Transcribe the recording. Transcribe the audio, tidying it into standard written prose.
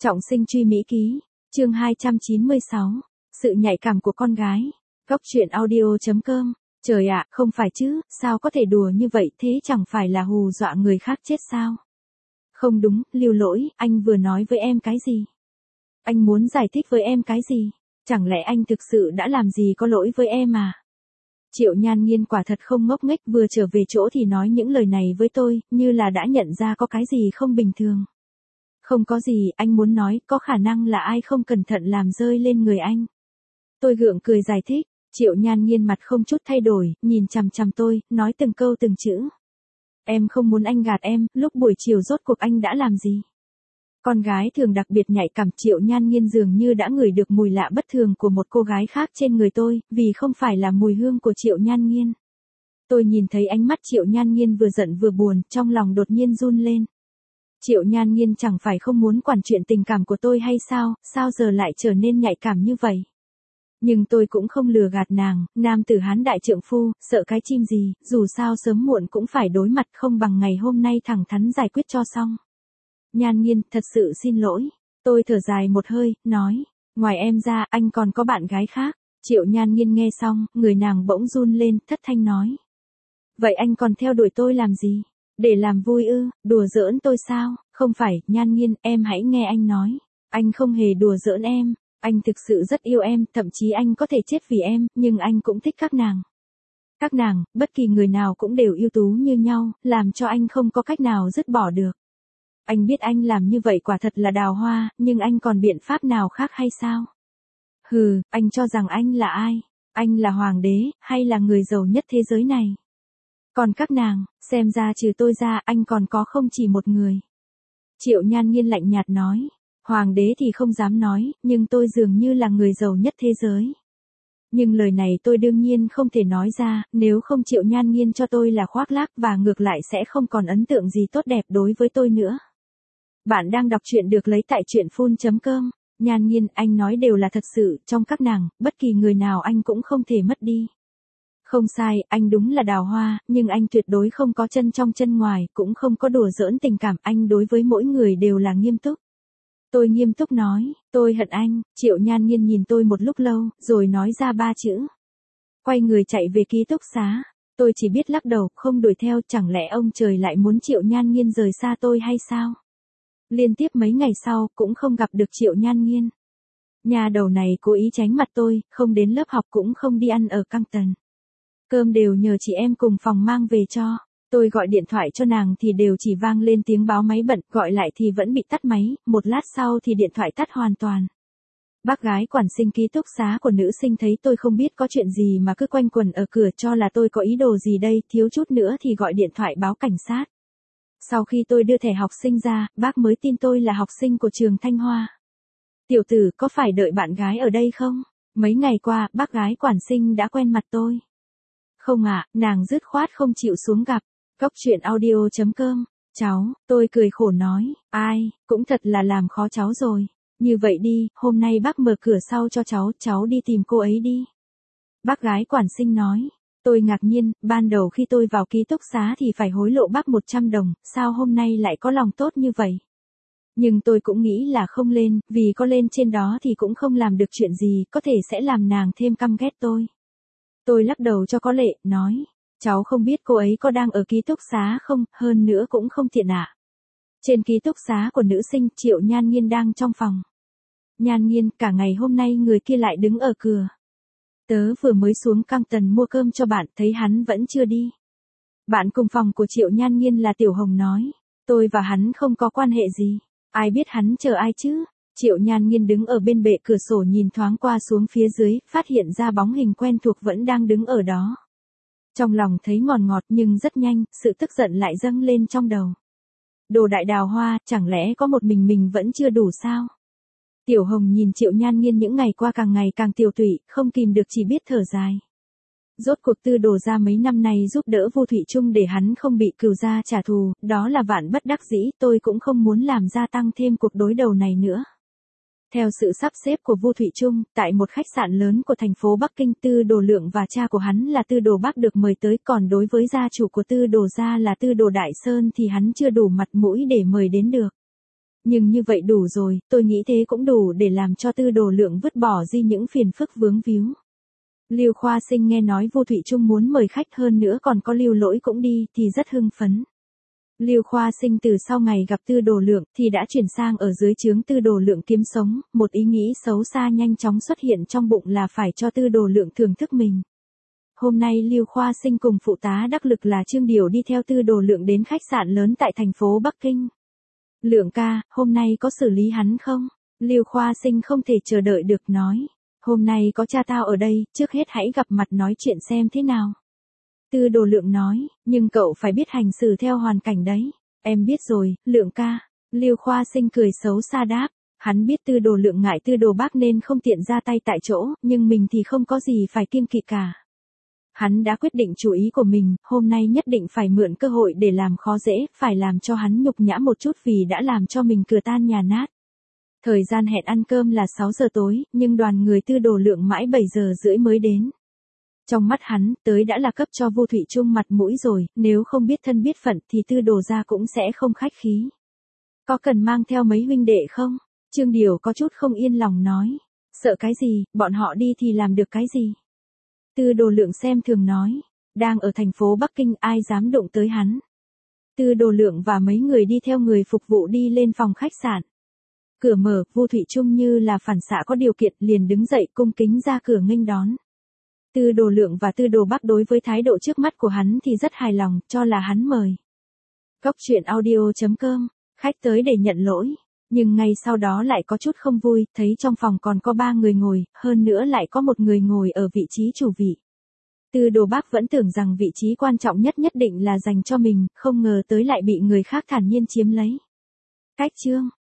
Trọng sinh truy Mỹ ký, chương 296, sự nhạy cảm của con gái. Góc truyện audio.com. Trời ạ, không phải chứ, sao có thể đùa như vậy, thế chẳng phải là hù dọa người khác chết sao? Không đúng, Lưu Lỗi, anh vừa nói với em cái gì? Anh muốn giải thích với em cái gì? Chẳng lẽ anh thực sự đã làm gì có lỗi với em à? Triệu Nhan Nhiên quả thật không ngốc nghếch, vừa trở về chỗ thì nói những lời này với tôi, như là đã nhận ra có cái gì không bình thường. Không có gì, anh muốn nói, có khả năng là ai không cẩn thận làm rơi lên người anh. Tôi gượng cười giải thích, Triệu Nhan Nhiên mặt không chút thay đổi, nhìn chằm chằm tôi, nói từng câu từng chữ. Em không muốn anh gạt em, lúc buổi chiều rốt cuộc anh đã làm gì? Con gái thường đặc biệt nhạy cảm, Triệu Nhan Nhiên dường như đã ngửi được mùi lạ bất thường của một cô gái khác trên người tôi, vì không phải là mùi hương của Triệu Nhan Nhiên. Tôi nhìn thấy ánh mắt Triệu Nhan Nhiên vừa giận vừa buồn, trong lòng đột nhiên run lên. Triệu Nhan Nhiên chẳng phải không muốn quản chuyện tình cảm của tôi hay sao, sao giờ lại trở nên nhạy cảm như vậy? Nhưng tôi cũng không lừa gạt nàng, nam tử Hán đại trượng phu, sợ cái chim gì, dù sao sớm muộn cũng phải đối mặt, không bằng ngày hôm nay thẳng thắn giải quyết cho xong. Nhan Nhiên, thật sự xin lỗi. Tôi thở dài một hơi, nói, ngoài em ra, anh còn có bạn gái khác. Triệu Nhan Nhiên nghe xong, người nàng bỗng run lên, thất thanh nói. Vậy anh còn theo đuổi tôi làm gì? Để làm vui ư, đùa giỡn tôi sao? Không phải, Nhan Nhiên, em hãy nghe anh nói. Anh không hề đùa giỡn em. Anh thực sự rất yêu em, thậm chí anh có thể chết vì em, nhưng anh cũng thích các nàng. Các nàng, bất kỳ người nào cũng đều ưu tú như nhau, làm cho anh không có cách nào dứt bỏ được. Anh biết anh làm như vậy quả thật là đào hoa, nhưng anh còn biện pháp nào khác hay sao? Hừ, anh cho rằng anh là ai? Anh là hoàng đế, hay là người giàu nhất thế giới này? Còn các nàng, xem ra trừ tôi ra, anh còn có không chỉ một người. Triệu Nhan Nhiên lạnh nhạt nói. Hoàng đế thì không dám nói, nhưng tôi dường như là người giàu nhất thế giới. Nhưng lời này tôi đương nhiên không thể nói ra, nếu không Triệu Nhan Nhiên cho tôi là khoác lác và ngược lại sẽ không còn ấn tượng gì tốt đẹp đối với tôi nữa. Bạn đang đọc truyện được lấy tại truyện.com. Nhan Nhiên, anh nói đều là thật sự, trong các nàng, bất kỳ người nào anh cũng không thể mất đi. Không sai, anh đúng là đào hoa, nhưng anh tuyệt đối không có chân trong chân ngoài, cũng không có đùa giỡn tình cảm, anh đối với mỗi người đều là nghiêm túc. Tôi nghiêm túc nói, tôi hận anh. Triệu Nhan Nhiên nhìn tôi một lúc lâu, rồi nói ra 3 chữ. Quay người chạy về ký túc xá. Tôi chỉ biết lắc đầu, không đuổi theo, chẳng lẽ ông trời lại muốn Triệu Nhan Nhiên rời xa tôi hay sao? Liên tiếp mấy ngày sau, cũng không gặp được Triệu Nhan Nhiên. Nhà đầu này cố ý tránh mặt tôi, không đến lớp học cũng không đi ăn ở căng tần. Cơm đều nhờ chị em cùng phòng mang về cho. Tôi gọi điện thoại cho nàng thì đều chỉ vang lên tiếng báo máy bận, gọi lại thì vẫn bị tắt máy, một lát sau thì điện thoại tắt hoàn toàn. Bác gái quản sinh ký túc xá của nữ sinh thấy tôi không biết có chuyện gì mà cứ quanh quẩn ở cửa, cho là tôi có ý đồ gì đây, thiếu chút nữa thì gọi điện thoại báo cảnh sát. Sau khi tôi đưa thẻ học sinh ra, bác mới tin tôi là học sinh của trường Thanh Hoa. Tiểu tử, có phải đợi bạn gái ở đây không? Mấy ngày qua, bác gái quản sinh đã quen mặt tôi. Không ạ, nàng dứt khoát không chịu xuống gặp. Góc truyện audio.com. Cháu, tôi cười khổ nói, ai, cũng thật là làm khó cháu rồi. Như vậy đi, hôm nay bác mở cửa sau cho cháu đi tìm cô ấy đi. Bác gái quản sinh nói. Tôi ngạc nhiên, ban đầu khi tôi vào ký túc xá thì phải hối lộ bác 100 đồng, sao hôm nay lại có lòng tốt như vậy? Nhưng tôi cũng nghĩ là không lên, vì có lên trên đó thì cũng không làm được chuyện gì, có thể sẽ làm nàng thêm căm ghét tôi. Tôi lắc đầu cho có lệ, nói. Cháu không biết cô ấy có đang ở ký túc xá không, hơn nữa cũng không tiện ạ. Trên ký túc xá của nữ sinh, Triệu Nhan Nhiên đang trong phòng. Nhan Nhiên, cả ngày hôm nay người kia lại đứng ở cửa. Tớ vừa mới xuống căng tần mua cơm cho bạn, thấy hắn vẫn chưa đi. Bạn cùng phòng của Triệu Nhan Nhiên là Tiểu Hồng nói. Tôi và hắn không có quan hệ gì. Ai biết hắn chờ ai chứ? Triệu Nhan Nhiên đứng ở bên bệ cửa sổ nhìn thoáng qua xuống phía dưới, phát hiện ra bóng hình quen thuộc vẫn đang đứng ở đó. Trong lòng thấy ngọt ngọt nhưng rất nhanh, sự tức giận lại dâng lên trong đầu. Đồ đại đào hoa, chẳng lẽ có một mình vẫn chưa đủ sao? Tiểu Hồng nhìn Triệu Nhan Nhiên những ngày qua càng ngày càng tiều tụy, không kìm được chỉ biết thở dài. Rốt cuộc Tư Đồ gia mấy năm nay giúp đỡ Vu Thủy Trung để hắn không bị Cửu gia trả thù, đó là vạn bất đắc dĩ, tôi cũng không muốn làm gia tăng thêm cuộc đối đầu này nữa. Theo sự sắp xếp của Vu Thủy Trung, tại một khách sạn lớn của thành phố Bắc Kinh, Tư Đồ Lượng và cha của hắn là Tư Đồ Bắc được mời tới, còn đối với gia chủ của Tư Đồ gia là Tư Đồ Đại Sơn thì hắn chưa đủ mặt mũi để mời đến được. nhưng như vậy đủ rồi, tôi nghĩ thế cũng đủ để làm cho Tư Đồ Lượng vứt bỏ đi những phiền phức vướng víu. Lưu Khoa Sinh nghe nói Vu Thụy Trung muốn mời khách hơn nữa còn có Lưu Lỗi cũng đi thì rất hưng phấn. Lưu Khoa Sinh từ sau ngày gặp Tư Đồ Lượng thì đã chuyển sang ở dưới trướng Tư Đồ Lượng kiếm sống, một ý nghĩ xấu xa nhanh chóng xuất hiện trong bụng là phải cho Tư Đồ Lượng thưởng thức mình. Hôm nay Lưu Khoa Sinh cùng phụ tá đắc lực là Trương Điều đi theo Tư Đồ Lượng đến khách sạn lớn tại thành phố Bắc Kinh. Lượng ca, hôm nay có xử lý hắn không? Lưu Khoa Sinh không thể chờ đợi được nói. Hôm nay có cha tao ở đây, trước hết hãy gặp mặt nói chuyện xem thế nào. Tư Đồ Lượng nói, nhưng cậu phải biết hành xử theo hoàn cảnh đấy. Em biết rồi, Lượng ca. Lưu Khoa Sinh cười xấu xa đáp. Hắn biết Tư Đồ Lượng ngại Tư Đồ Bác nên không tiện ra tay tại chỗ, nhưng mình thì không có gì phải kiêng kỵ cả. Hắn đã quyết định chủ ý của mình, hôm nay nhất định phải mượn cơ hội để làm khó dễ, phải làm cho hắn nhục nhã một chút vì đã làm cho mình cửa tan nhà nát. Thời gian hẹn ăn cơm là 6 giờ tối, nhưng đoàn người Tư Đồ Lượng mãi 7 giờ rưỡi mới đến. Trong mắt hắn, tới đã là cấp cho Vu Thụy Trung mặt mũi rồi, nếu không biết thân biết phận thì Tư Đồ gia cũng sẽ không khách khí. Có cần mang theo mấy huynh đệ không? Trương Điều có chút không yên lòng nói. Sợ cái gì, bọn họ đi thì làm được cái gì? Tư Đồ Lượng xem thường nói. Đang ở thành phố Bắc Kinh ai dám đụng tới hắn. Tư Đồ Lượng và mấy người đi theo người phục vụ đi lên phòng khách sạn. Cửa mở, Vu Thụy Trung như là phản xạ có điều kiện liền đứng dậy cung kính ra cửa nghênh đón. Tư Đồ Lượng và Tư Đồ Bắc đối với thái độ trước mắt của hắn thì rất hài lòng, cho là hắn mời. Góc truyện audio.com, khách tới để nhận lỗi, nhưng ngay sau đó lại có chút không vui, thấy trong phòng còn có 3 người ngồi, hơn nữa lại có một người ngồi ở vị trí chủ vị. Tư Đồ Bắc vẫn tưởng rằng vị trí quan trọng nhất nhất định là dành cho mình, không ngờ tới lại bị người khác thản nhiên chiếm lấy. Cách chương